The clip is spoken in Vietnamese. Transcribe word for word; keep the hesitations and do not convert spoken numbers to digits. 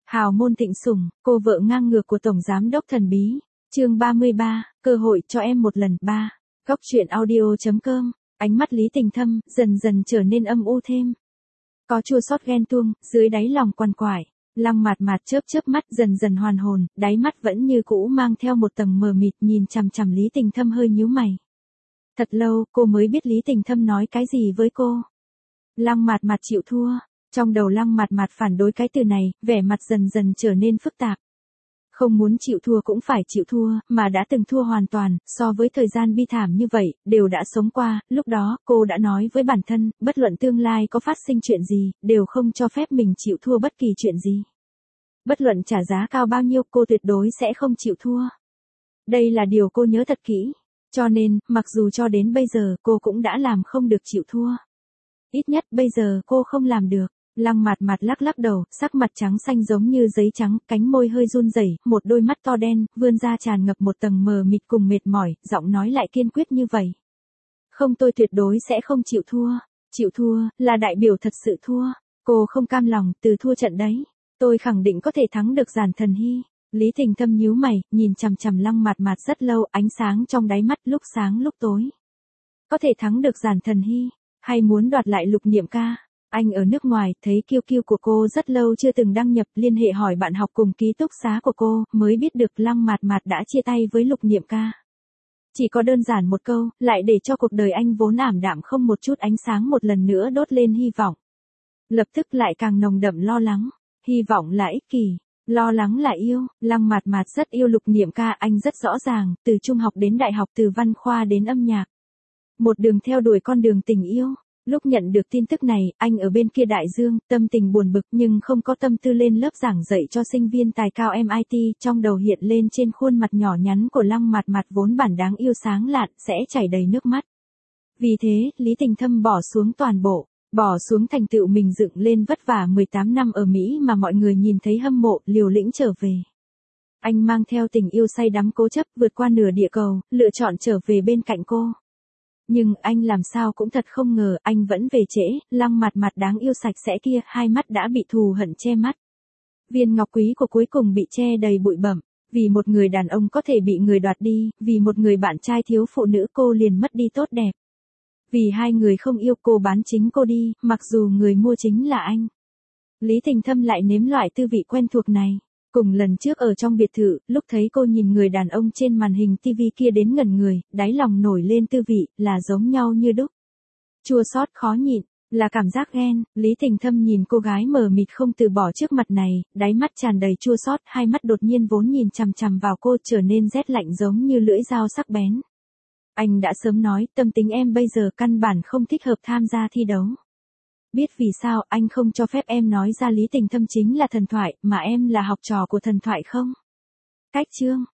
Hào môn thịnh sủng, cô vợ ngang ngược của Tổng Giám đốc thần bí. Chương ba mươi ba, cơ hội cho em một lần. ba. Góc truyện audio chấm com. Ánh mắt Lý Tình Thâm dần dần trở nên âm u thêm. Có chua xót ghen tuông, dưới đáy lòng quằn quại. Lăng Mạt Mạt chớp chớp mắt dần dần hoàn hồn, đáy mắt vẫn như cũ mang theo một tầng mờ mịt, nhìn chằm chằm Lý Tình Thâm hơi nhíu mày. Thật lâu, cô mới biết Lý Tình Thâm nói cái gì với cô. Lăng Mạt Mạt chịu thua. Trong đầu Lăng Mạt Mạt phản đối cái từ này, vẻ mặt dần dần trở nên phức tạp. Không muốn chịu thua cũng phải chịu thua, mà đã từng thua hoàn toàn, so với thời gian bi thảm như vậy, đều đã sống qua, lúc đó, cô đã nói với bản thân, bất luận tương lai có phát sinh chuyện gì, đều không cho phép mình chịu thua bất kỳ chuyện gì. Bất luận trả giá cao bao nhiêu, cô tuyệt đối sẽ không chịu thua. Đây là điều cô nhớ thật kỹ. Cho nên, mặc dù cho đến bây giờ, cô cũng đã làm không được chịu thua. Ít nhất bây giờ cô không làm được. Lăng Mạt Mạt lắc lắc đầu, sắc mặt trắng xanh giống như giấy trắng, cánh môi hơi run rẩy, một đôi mắt to đen, vươn ra tràn ngập một tầng mờ mịt cùng mệt mỏi, giọng nói lại kiên quyết như vậy. Không, tôi tuyệt đối sẽ không chịu thua. Chịu thua, là đại biểu thật sự thua. Cô không cam lòng, từ thua trận đấy. Tôi khẳng định có thể thắng được Giản Thần Hy. Lý Tình Thâm nhíu mày, nhìn chằm chằm Lăng Mạt Mạt rất lâu, ánh sáng trong đáy mắt lúc sáng lúc tối. Có thể thắng được Giản Thần Hy, hay muốn đoạt lại Lục Niệm Ca? Anh ở nước ngoài, thấy kiêu kiêu của cô rất lâu chưa từng đăng nhập, liên hệ hỏi bạn học cùng ký túc xá của cô, mới biết được Lăng Mạt Mạt đã chia tay với Lục Niệm Ca. Chỉ có đơn giản một câu, lại để cho cuộc đời anh vốn ảm đạm không một chút ánh sáng một lần nữa đốt lên hy vọng. Lập tức lại càng nồng đậm lo lắng, hy vọng là ích kỷ, lo lắng là yêu. Lăng Mạt Mạt rất yêu Lục Niệm Ca, anh rất rõ ràng, từ trung học đến đại học, từ văn khoa đến âm nhạc. Một đường theo đuổi con đường tình yêu. Lúc nhận được tin tức này, anh ở bên kia đại dương, tâm tình buồn bực nhưng không có tâm tư lên lớp giảng dạy cho sinh viên tài cao em i tê, trong đầu hiện lên trên khuôn mặt nhỏ nhắn của Lăng Mạt Mạt vốn bản đáng yêu sáng lạn, sẽ chảy đầy nước mắt. Vì thế, Lý Tình Thâm bỏ xuống toàn bộ, bỏ xuống thành tựu mình dựng lên vất vả mười tám năm ở Mỹ mà mọi người nhìn thấy hâm mộ, liều lĩnh trở về. Anh mang theo tình yêu say đắm cố chấp vượt qua nửa địa cầu, lựa chọn trở về bên cạnh cô. Nhưng anh làm sao cũng thật không ngờ, anh vẫn về trễ, Lăng Mạt Mạt đáng yêu sạch sẽ kia, hai mắt đã bị thù hận che mắt. Viên ngọc quý của cuối cùng bị che đầy bụi bặm, vì một người đàn ông có thể bị người đoạt đi, vì một người bạn trai thiếu phụ nữ cô liền mất đi tốt đẹp. Vì hai người không yêu cô bán chính cô đi, mặc dù người mua chính là anh. Lý Tình Thâm lại nếm loại tư vị quen thuộc này. Cùng lần trước ở trong biệt thự, lúc thấy cô nhìn người đàn ông trên màn hình tivi kia đến ngẩn người, đáy lòng nổi lên tư vị, là giống nhau như đúc. Chua xót khó nhịn, là cảm giác ghen. Lý Tình Thâm nhìn cô gái mờ mịt không từ bỏ trước mặt này, đáy mắt tràn đầy chua xót, hai mắt đột nhiên vốn nhìn chằm chằm vào cô trở nên rét lạnh giống như lưỡi dao sắc bén. Anh đã sớm nói, tâm tính em bây giờ căn bản không thích hợp tham gia thi đấu. Biết vì sao anh không cho phép em nói ra Lý Tình Thâm chính là thần thoại, mà em là học trò của thần thoại không? Cách chương,